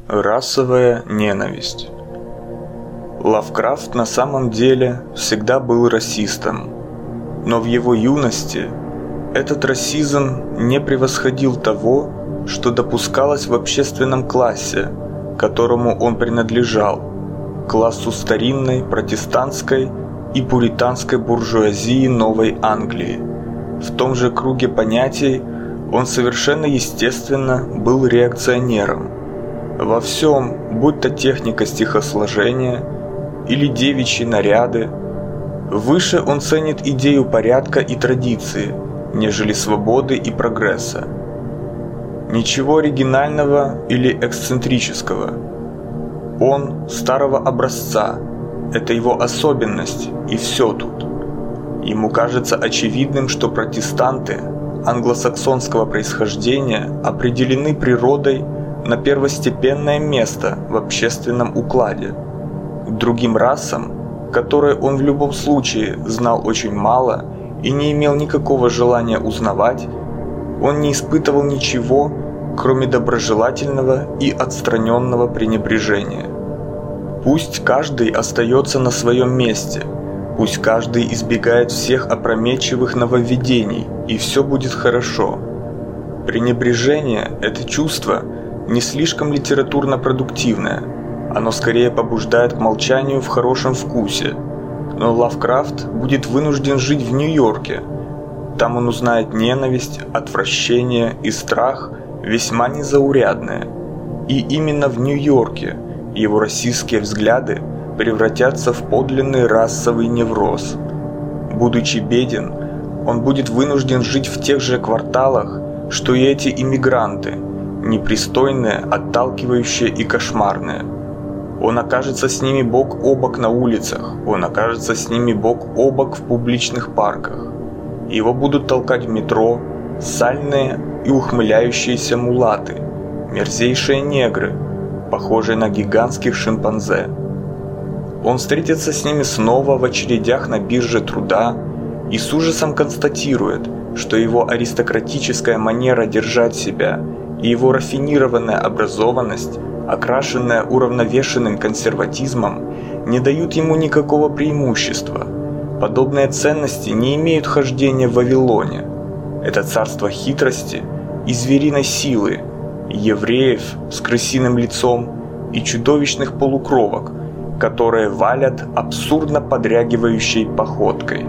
Расовая ненависть. Лавкрафт на самом деле всегда был расистом, но в его юности этот расизм не превосходил того, что допускалось в общественном классе, которому он принадлежал, классу старинной протестантской и пуританской буржуазии Новой Англии. В том же круге понятий он совершенно естественно был реакционером. Во всем, будь то техника стихосложения или девичьи наряды, выше он ценит идею порядка и традиции, нежели свободы и прогресса. Ничего оригинального или эксцентрического. Он старого образца, это его особенность, и все тут. Ему кажется очевидным, что протестанты англосаксонского происхождения определены природой на первостепенное место в общественном укладе. К другим расам, которые он в любом случае знал очень мало и не имел никакого желания узнавать, он не испытывал ничего, кроме доброжелательного и отстраненного пренебрежения. Пусть каждый остается на своем месте, пусть каждый избегает всех опрометчивых нововведений, и все будет хорошо. Пренебрежение – это чувство не слишком литературно-продуктивное, оно скорее побуждает к молчанию в хорошем вкусе. Но Лавкрафт будет вынужден жить в Нью-Йорке. Там он узнает ненависть, отвращение и страх весьма незаурядные. И именно в Нью-Йорке его расистские взгляды превратятся в подлинный расовый невроз. Будучи беден, он будет вынужден жить в тех же кварталах, что и эти иммигранты, непристойные, отталкивающие и кошмарные. Он окажется с ними бок о бок на улицах, он окажется с ними бок о бок в публичных парках. Его будут толкать в метро сальные и ухмыляющиеся мулаты, мерзейшие негры, похожие на гигантских шимпанзе. Он встретится с ними снова в очередях на бирже труда и с ужасом констатирует, что его аристократическая манера держать себя и его рафинированная образованность, окрашенная уравновешенным консерватизмом, не дают ему никакого преимущества. Подобные ценности не имеют хождения в Вавилоне. Это царство хитрости и звериной силы, евреев с крысиным лицом и чудовищных полукровок, которые валят абсурдно подрягивающей походкой.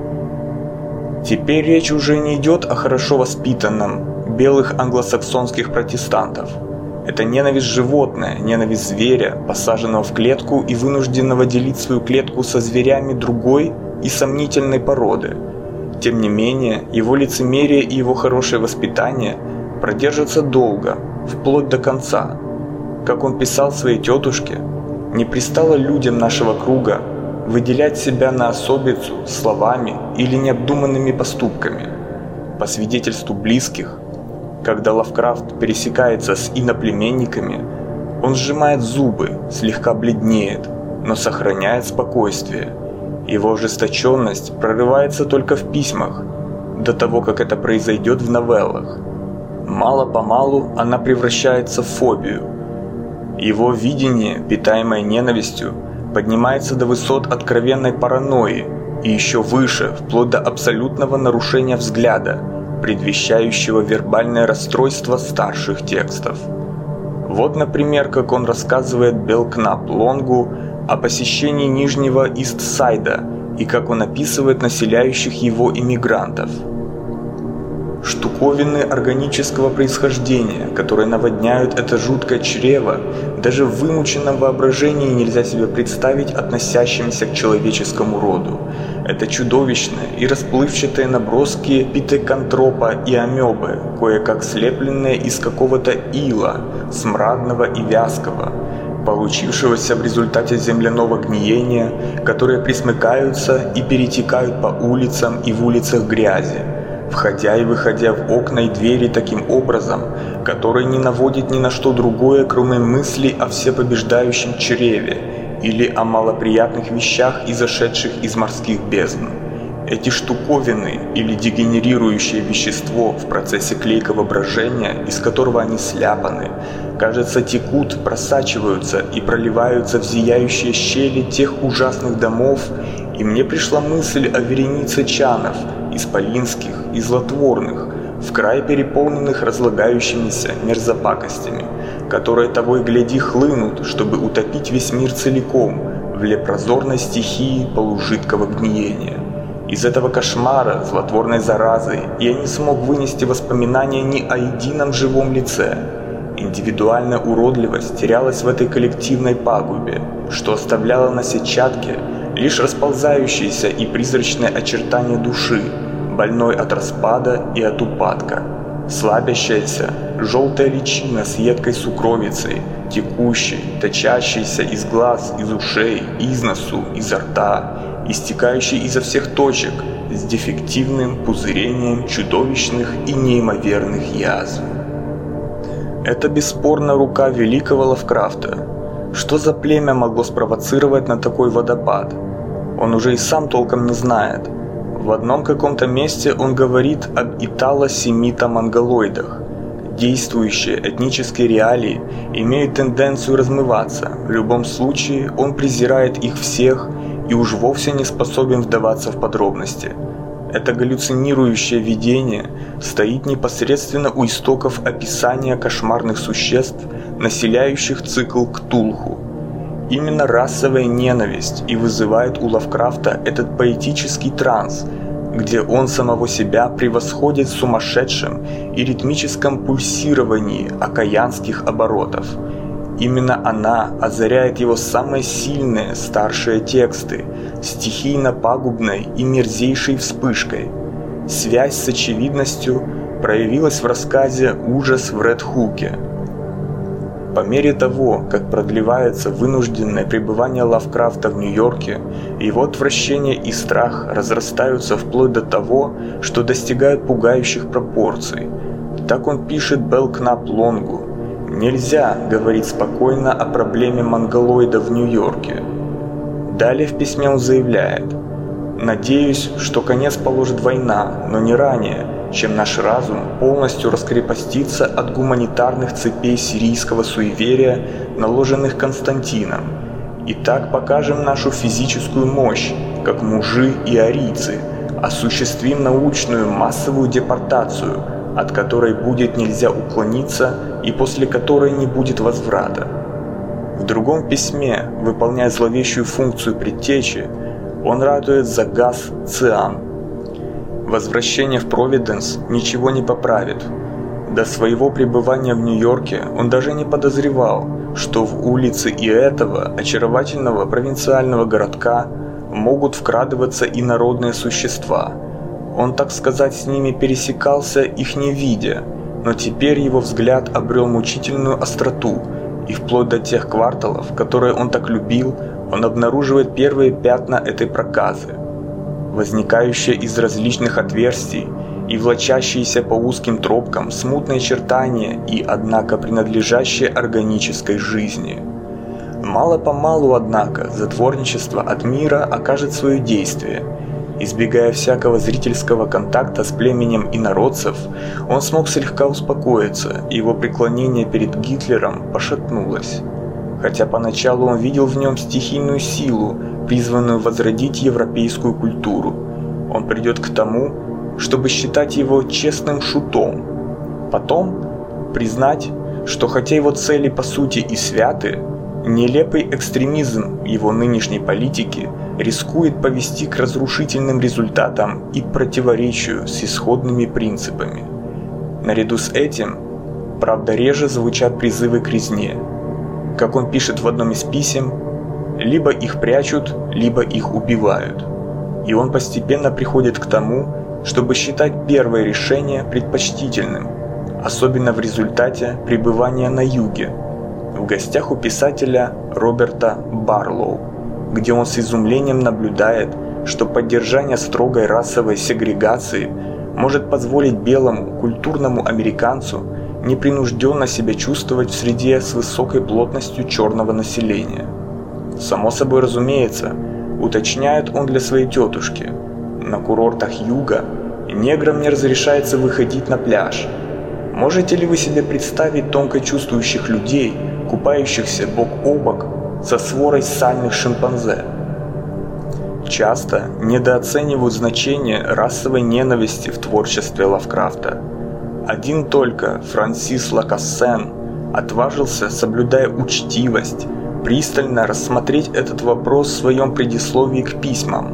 Теперь речь уже не идет о хорошо воспитанном белых англосаксонских протестантов. Это ненависть животное, ненависть зверя, посаженного в клетку и вынужденного делить свою клетку со зверями другой и сомнительной породы. Тем не менее, его лицемерие и его хорошее воспитание продержатся долго, вплоть до конца. Как он писал своей тетушке, не пристало людям нашего круга выделять себя на особицу словами или необдуманными поступками. По свидетельству близких, когда Лавкрафт пересекается с иноплеменниками, он сжимает зубы, слегка бледнеет, но сохраняет спокойствие. Его ожесточенность прорывается только в письмах, до того, как это произойдет в новеллах. Мало-помалу она превращается в фобию. Его видение, питаемое ненавистью, поднимается до высот откровенной паранойи и еще выше, вплоть до абсолютного нарушения взгляда, предвещающего вербальное расстройство старших текстов. Вот, например, как он рассказывает Белкнап Лонгу о посещении Нижнего Ист-Сайда и как он описывает населяющих его иммигрантов. Штуковины органического происхождения, которые наводняют это жуткое чрево, даже в вымученном воображении нельзя себе представить относящимся к человеческому роду. Это чудовищные и расплывчатые наброски питекантропа и амебы, кое-как слепленные из какого-то ила, смрадного и вязкого, получившегося в результате земляного гниения, которые присмыкаются и перетекают по улицам и в улицах грязи, входя и выходя в окна и двери таким образом, который не наводит ни на что другое, кроме мыслей о всепобеждающем чреве или о малоприятных вещах, изошедших из морских бездн. Эти штуковины или дегенерирующее вещество в процессе клейкого брожения, из которого они сляпаны, кажется, текут, просачиваются и проливаются в зияющие щели тех ужасных домов, и мне пришла мысль о веренице чанов, исполинских и злотворных, в край переполненных разлагающимися мерзопакостями, которые того и гляди хлынут, чтобы утопить весь мир целиком в лепрозорной стихии полужидкого гниения. Из этого кошмара, злотворной заразы, я не смог вынести воспоминания ни о едином живом лице. Индивидуальная уродливость терялась в этой коллективной пагубе, что оставляло на сетчатке лишь расползающиеся и призрачные очертания души, больной от распада и от упадка. Слабящаяся, желтая личина с едкой сукровицей, текущей, точащейся из глаз, из ушей, из носу, изо рта, истекающей изо всех точек, с дефективным пузырением чудовищных и неимоверных язв. Это бесспорно рука великого Лавкрафта. Что за племя могло спровоцировать на такой водопад? Он уже и сам толком не знает. В одном каком-то месте он говорит об итало-семито-монголоидах. Действующие этнические реалии имеют тенденцию размываться. В любом случае он презирает их всех и уж вовсе не способен вдаваться в подробности. Это галлюцинирующее видение стоит непосредственно у истоков описания кошмарных существ, населяющих цикл Ктулху. Именно расовая ненависть и вызывает у Лавкрафта этот поэтический транс, где он самого себя превосходит в сумасшедшем и ритмическом пульсировании окаянских оборотов. Именно она озаряет его самые сильные старшие тексты, стихийно-пагубной и мерзейшей вспышкой. Связь с очевидностью проявилась в рассказе «Ужас в Ред-Хуке». По мере того, как продлевается вынужденное пребывание Лавкрафта в Нью-Йорке, его отвращение и страх разрастаются вплоть до того, что достигают пугающих пропорций. Так он пишет Белкнап Лонгу: «Нельзя говорить спокойно о проблеме монголоида в Нью-Йорке». Далее в письме он заявляет: «Надеюсь, что конец положит война, но не ранее, чем наш разум полностью раскрепостится от гуманитарных цепей сирийского суеверия, наложенных Константином. И так покажем нашу физическую мощь, как мужи и арийцы, осуществим научную массовую депортацию, от которой будет нельзя уклониться и после которой не будет возврата». В другом письме, выполняя зловещую функцию предтечи, он ратует за газ циан. Возвращение в Провиденс ничего не поправит. До своего пребывания в Нью-Йорке он даже не подозревал, что в улицы и этого очаровательного провинциального городка могут вкрадываться инородные существа. Он, так сказать, с ними пересекался, их не видя, но теперь его взгляд обрел мучительную остроту, и вплоть до тех кварталов, которые он так любил, он обнаруживает первые пятна этой проказы. Возникающие из различных отверстий и влачащиеся по узким тропкам смутные чертания и, однако, принадлежащие органической жизни. Мало-помалу, однако, затворничество от мира окажет свое действие. Избегая всякого зрительского контакта с племенем инородцев, он смог слегка успокоиться, и его преклонение перед Гитлером пошатнулось. Хотя поначалу он видел в нем стихийную силу, призванную возродить европейскую культуру, он придет к тому, чтобы считать его честным шутом. Потом признать, что хотя его цели по сути и святы, нелепый экстремизм его нынешней политики рискует повести к разрушительным результатам и противоречию с исходными принципами. Наряду с этим, правда, реже звучат призывы к резне. Как он пишет в одном из писем, либо их прячут, либо их убивают. И он постепенно приходит к тому, чтобы считать первое решение предпочтительным, особенно в результате пребывания на юге, в гостях у писателя Роберта Барлоу, где он с изумлением наблюдает, что поддержание строгой расовой сегрегации может позволить белому культурному американцу непринужденно себя чувствовать в среде с высокой плотностью черного населения. Само собой разумеется, уточняет он для своей тетушки, на курортах юга неграм не разрешается выходить на пляж. Можете ли вы себе представить тонко чувствующих людей, купающихся бок о бок со сворой сальных шимпанзе? Часто недооценивают значение расовой ненависти в творчестве Лавкрафта. Один только Франсис Лакассен отважился, соблюдая учтивость, пристально рассмотреть этот вопрос в своем предисловии к письмам.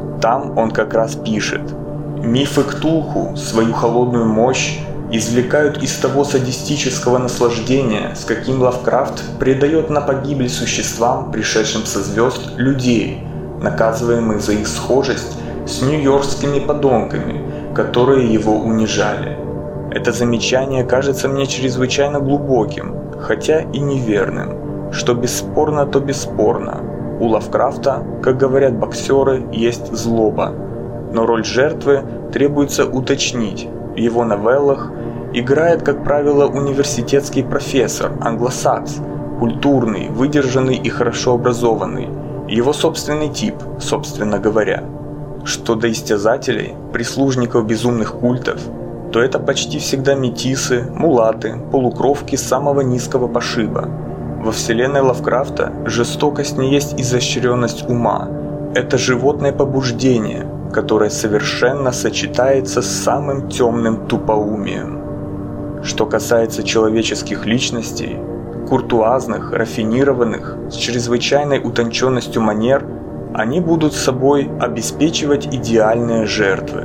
Там он как раз пишет: «Мифы Ктулху свою холодную мощь извлекают из того садистического наслаждения, с каким Лавкрафт предает на погибель существам, пришедшим со звезд, людей, наказываемых за их схожесть с нью-йоркскими подонками, которые его унижали. Это замечание кажется мне чрезвычайно глубоким, хотя и неверным. Что бесспорно, то бесспорно. У Лавкрафта, как говорят боксеры, есть злоба. Но роль жертвы требуется уточнить. В его новеллах играет, как правило, университетский профессор, англосакс, культурный, выдержанный и хорошо образованный. Его собственный тип, собственно говоря. Что до истязателей, прислужников безумных культов, то это почти всегда метисы, мулаты, полукровки самого низкого пошиба. Во вселенной Лавкрафта жестокость не есть изощренность ума, это животное побуждение, которое совершенно сочетается с самым темным тупоумием. Что касается человеческих личностей, куртуазных, рафинированных, с чрезвычайной утонченностью манер, они будут собой обеспечивать идеальные жертвы.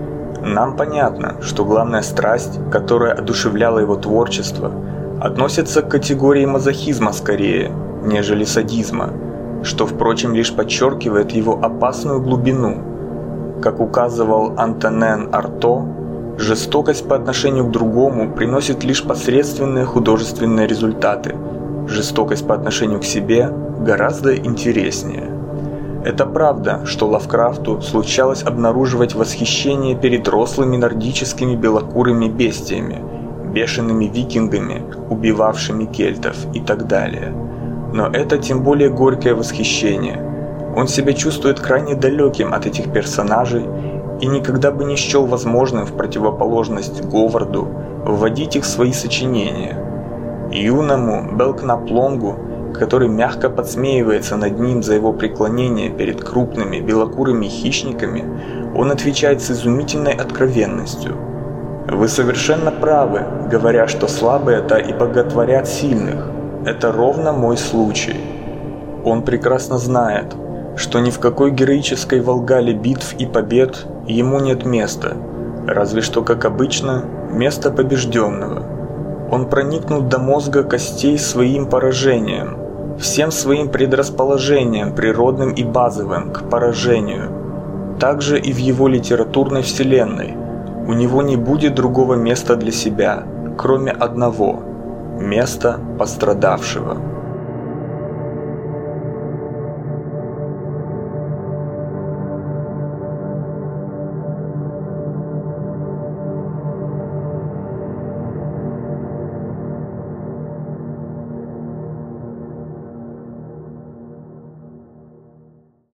Нам понятно, что главная страсть, которая одушевляла его творчество, относится к категории мазохизма скорее, нежели садизма, что, впрочем, лишь подчеркивает его опасную глубину. Как указывал Антонен Арто, жестокость по отношению к другому приносит лишь посредственные художественные результаты, жестокость по отношению к себе гораздо интереснее. Это правда, что Лавкрафту случалось обнаруживать восхищение перед рослыми нордическими белокурыми бестиями, бешеными викингами, убивавшими кельтов и так далее. Но это тем более горькое восхищение. Он себя чувствует крайне далеким от этих персонажей и никогда бы не счел возможным в противоположность Говарду вводить их в свои сочинения. Юному Белкнаплонгу, который мягко подсмеивается над ним за его преклонение перед крупными белокурыми хищниками, он отвечает с изумительной откровенностью: «Вы совершенно правы, говоря, что слабые-то и боготворят сильных. Это ровно мой случай». Он прекрасно знает, что ни в какой героической Волгале битв и побед ему нет места, разве что, как обычно, место побежденного. Он проникнут до мозга костей своим поражением, всем своим предрасположением, природным и базовым, к поражению. Также и в его литературной вселенной. У него не будет другого места для себя, кроме одного – места пострадавшего.